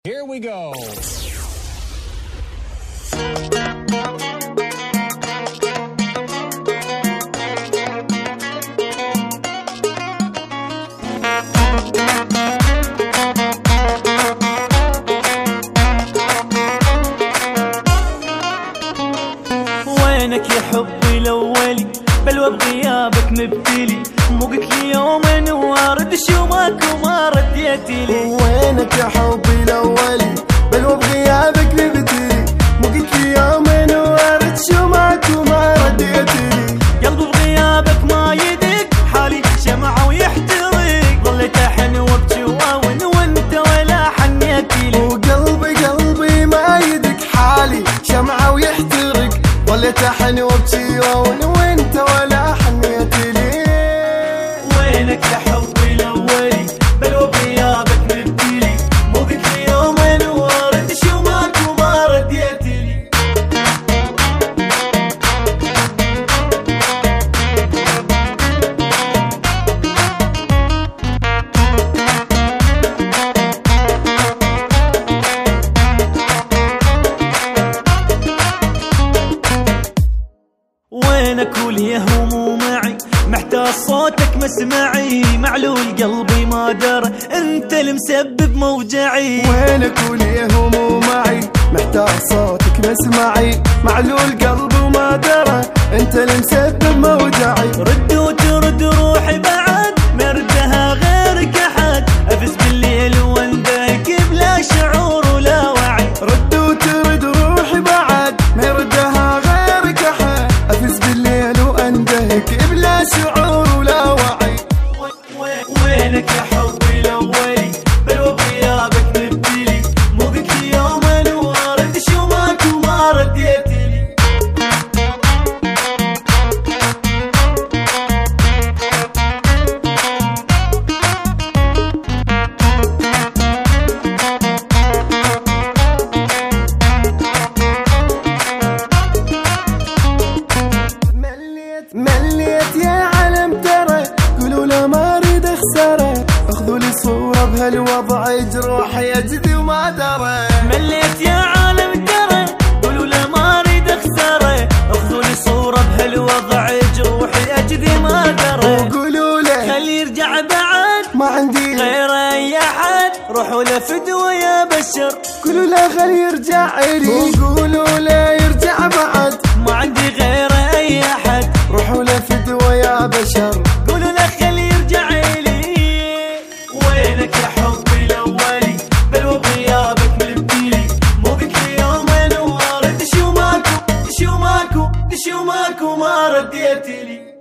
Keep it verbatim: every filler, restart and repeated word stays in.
Here we go. وينك يا حبي الاولي بلوى بغيابك مبتلي مو قلت لي يومين وارد شومك وما رديت لي. وينك يا حبي الاولي بلوى بغيابك مبتلي مو قلت لي يومين وارد شومك وما رديت لي. قلبي بغيابك ما يدق حالي شمعة ويحترق ظليت احن وابكي واون وانت ولا حنيت لي. وقلبي قلبي ما يدق حالي شمعة ويحترق ظليت احن وابكي واون وانت ولا حنيت لي. وينك يا حبي الاولي بلوى بغيابك مبتلي مو قلت لي يومين وارد شومك وما رديت لي. وينك واليهم معي محتاج صوتك مسمعي معلول قلبي ما درى انت المسبب موجعي. وينك واليهم معي محتاج صوتك مسمعي معلول قلبي وما درى انت المسبب موجعي. رد وترد روحي بعد مردها غيرك احد افز بالليل واندهك بلا شعور ولا وعي. رد وترد روحي بعد مردها غيرك احد افز بالليل واندهك بلا شعور ولا وعي. وينك يا حبي الاولي بلوى بغيابك مبتلي مو قلت لي يومين وارد شومك وما رديت لي. مليت يا علم ترى قولوا له ما اريد اخسره اخذوا لي صوره بهالوضع جروحي اجدي وما درى. مليت يا عالم ترى قولوا له ما اريد اخسره اخذوا لي صوره بهالوضع جروحي اجدي ما درى. وقولوا له خلي يرجع بعد ما عندي غير اي احد روحوا له فدوه يا بشر. قولوا له خلي يرجع لي وقولوا له يرجع بعد ما عندي غير اي احد روحوا له فدوه يا بشر. قولوا له خلي يرجع لي. وينك يا حبي الاولي بلوى بغيابك مبتلي مو قلت لي يومين وارد شومك شومك شومك وما رديت لي.